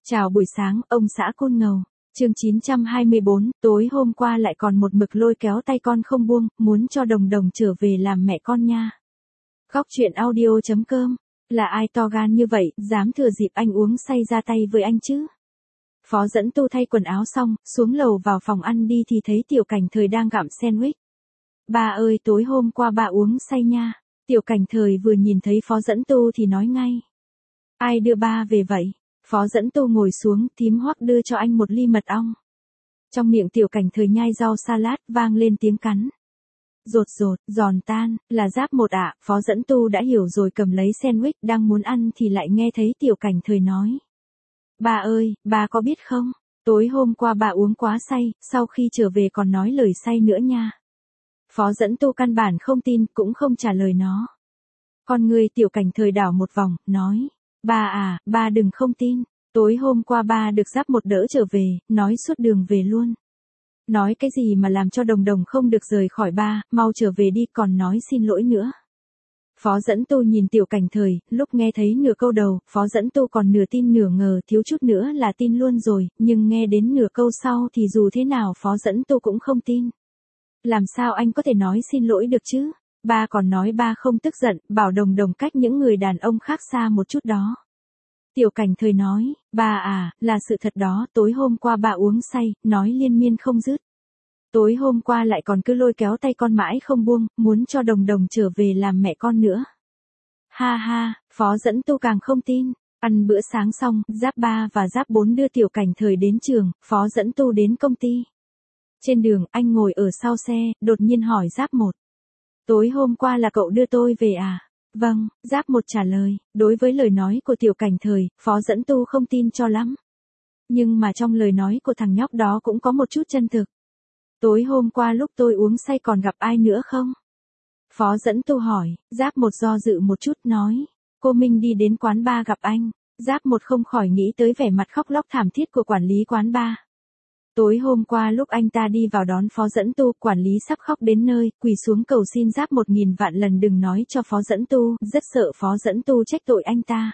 Chào buổi sáng, ông xã Côn Ngầu. Chương 924, tối hôm qua lại còn một mực lôi kéo tay con không buông, muốn cho Đồng Đồng trở về làm mẹ con nha. Góc chuyện audio.com. Là ai to gan như vậy, dám thừa dịp anh uống say ra tay với anh chứ? Phó Dẫn Tu thay quần áo xong, xuống lầu vào phòng ăn đi thì thấy Tiểu Cảnh Thời đang gặm sandwich. Ba ơi, tối hôm qua ba uống say nha. Tiểu Cảnh Thời vừa nhìn thấy Phó Dẫn Tu thì nói ngay. Ai đưa ba về vậy? Phó Dẫn Tu ngồi xuống, thím Hoắc đưa cho anh một ly mật ong. Trong miệng Tiểu Cảnh Thời nhai rau salad, vang lên tiếng cắn. Rột rột, giòn tan, là Giáp một ạ. Phó Dẫn Tu đã hiểu rồi, cầm lấy sandwich đang muốn ăn thì lại nghe thấy Tiểu Cảnh Thời nói. Ba ơi, ba có biết không? Tối hôm qua ba uống quá say, sau khi trở về còn nói lời say nữa nha. Phó Dẫn Tu căn bản không tin, cũng không trả lời nó. Con người Tiểu Cảnh Thời đảo một vòng, nói. Ba à, ba đừng không tin. Tối hôm qua ba được Giáp một đỡ trở về, nói suốt đường về luôn. Nói cái gì mà làm cho Đồng Đồng không được rời khỏi ba, mau trở về đi, còn nói xin lỗi nữa. Phó Dẫn Tu nhìn Tiểu Cảnh Thời, lúc nghe thấy nửa câu đầu, Phó Dẫn Tu còn nửa tin nửa ngờ, thiếu chút nữa là tin luôn rồi, nhưng nghe đến nửa câu sau thì dù thế nào Phó Dẫn Tu cũng không tin. Làm sao anh có thể nói xin lỗi được chứ? Ba còn nói ba không tức giận, bảo Đồng Đồng cách những người đàn ông khác xa một chút đó. Tiểu Cảnh Thời nói, ba à, là sự thật đó, tối hôm qua ba uống say, nói liên miên không dứt. Tối hôm qua lại còn cứ lôi kéo tay con mãi không buông, muốn cho Đồng Đồng trở về làm mẹ con nữa. Ha ha, Phó Dẫn Tu càng không tin. Ăn bữa sáng xong, Giáp 3 và Giáp 4 đưa Tiểu Cảnh Thời đến trường, Phó Dẫn Tu đến công ty. Trên đường, anh ngồi ở sau xe, đột nhiên hỏi Giáp 1. Tối hôm qua là cậu đưa tôi về à? Vâng, Giáp 1 trả lời. Đối với lời nói của Tiểu Cảnh Thời, Phó Dẫn Tu không tin cho lắm. Nhưng mà trong lời nói của thằng nhóc đó cũng có một chút chân thực. Tối hôm qua lúc tôi uống say còn gặp ai nữa không? Phó Dẫn Tu hỏi. Giáp 1 do dự một chút nói. Cô Minh đi đến quán bar gặp anh. Giáp 1 không khỏi nghĩ tới vẻ mặt khóc lóc thảm thiết của quản lý quán bar. Tối hôm qua lúc anh ta đi vào đón Phó Dẫn Tu, quản lý sắp khóc đến nơi, quỳ xuống cầu xin Giáp 1000 vạn lần đừng nói cho Phó Dẫn Tu, rất sợ Phó Dẫn Tu trách tội anh ta.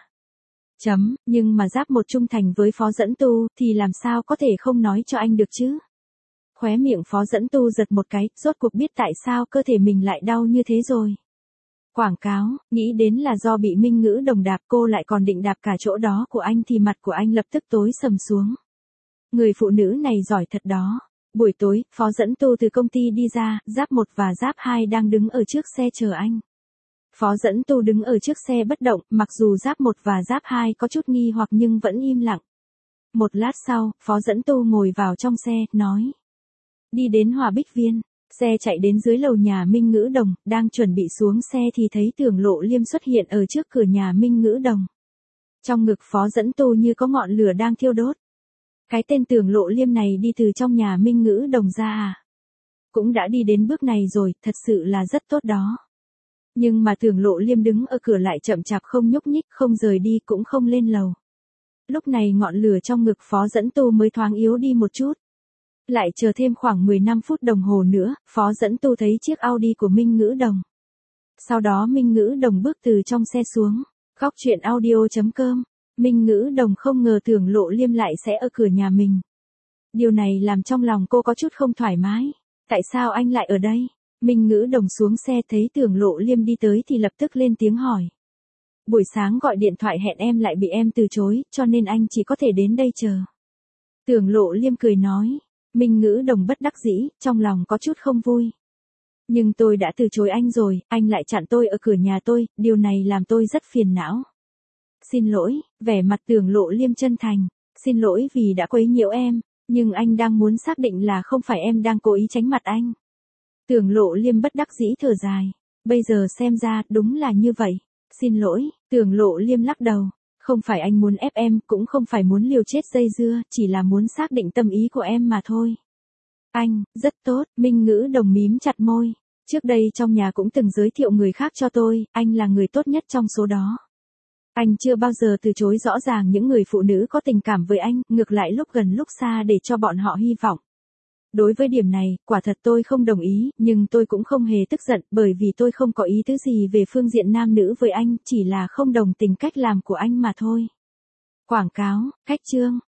Nhưng mà Giáp 1 trung thành với Phó Dẫn Tu, thì làm sao có thể không nói cho anh được chứ? Khóe miệng Phó Dẫn Tu giật một cái, rốt cuộc biết tại sao cơ thể mình lại đau như thế rồi. Quảng cáo, nghĩ đến là do bị Minh Ngữ Đồng đạp, cô lại còn định đạp cả chỗ đó của anh thì mặt của anh lập tức tối sầm xuống. Người phụ nữ này giỏi thật đó. Buổi tối, Phó Dẫn Tu từ công ty đi ra, Giáp 1 và Giáp 2 đang đứng ở trước xe chờ anh. Phó Dẫn Tu đứng ở trước xe bất động, mặc dù Giáp 1 và Giáp 2 có chút nghi hoặc nhưng vẫn im lặng. Một lát sau, Phó Dẫn Tu ngồi vào trong xe, nói. Đi đến Hòa Bích Viên, xe chạy đến dưới lầu nhà Minh Ngữ Đồng, đang chuẩn bị xuống xe thì thấy Tưởng Lộ Liêm xuất hiện ở trước cửa nhà Minh Ngữ Đồng. Trong ngực Phó Dẫn Tu như có ngọn lửa đang thiêu đốt. Cái tên Tưởng Lộ Liêm này đi từ trong nhà Minh Ngữ Đồng ra à? Cũng đã đi đến bước này rồi, thật sự là rất tốt đó. Nhưng mà Tưởng Lộ Liêm đứng ở cửa lại chậm chạp không nhúc nhích, không rời đi cũng không lên lầu. Lúc này ngọn lửa trong ngực Phó Dẫn Tu mới thoáng yếu đi một chút. Lại chờ thêm khoảng 15 phút đồng hồ nữa, Phó Dẫn Tu thấy chiếc Audi của Minh Ngữ Đồng. Sau đó Minh Ngữ Đồng bước từ trong xe xuống. Góc chuyện audio.com. Minh Ngữ Đồng không ngờ Tưởng Lộ Liêm lại sẽ ở cửa nhà mình. Điều này làm trong lòng cô có chút không thoải mái. Tại sao anh lại ở đây? Minh Ngữ Đồng xuống xe thấy Tưởng Lộ Liêm đi tới thì lập tức lên tiếng hỏi. Buổi sáng gọi điện thoại hẹn em lại bị em từ chối, cho nên anh chỉ có thể đến đây chờ. Tưởng Lộ Liêm cười nói. Minh Ngữ Đồng bất đắc dĩ, trong lòng có chút không vui. Nhưng tôi đã từ chối anh rồi, anh lại chặn tôi ở cửa nhà tôi, điều này làm tôi rất phiền não. Xin lỗi, vẻ mặt Tưởng Lộ Liêm chân thành. Xin lỗi vì đã quấy nhiễu em, nhưng anh đang muốn xác định là không phải em đang cố ý tránh mặt anh. Tưởng Lộ Liêm bất đắc dĩ thở dài. Bây giờ xem ra, đúng là như vậy. Xin lỗi, Tưởng Lộ Liêm lắc đầu. Không phải anh muốn ép em, cũng không phải muốn liều chết dây dưa, chỉ là muốn xác định tâm ý của em mà thôi. Anh, rất tốt, Minh Ngữ Đồng mím chặt môi. Trước đây trong nhà cũng từng giới thiệu người khác cho tôi, anh là người tốt nhất trong số đó. Anh chưa bao giờ từ chối rõ ràng những người phụ nữ có tình cảm với anh, ngược lại lúc gần lúc xa để cho bọn họ hy vọng. Đối với điểm này, quả thật tôi không đồng ý, nhưng tôi cũng không hề tức giận, bởi vì tôi không có ý tứ gì về phương diện nam nữ với anh, chỉ là không đồng tình cách làm của anh mà thôi. Quảng cáo, khách chương.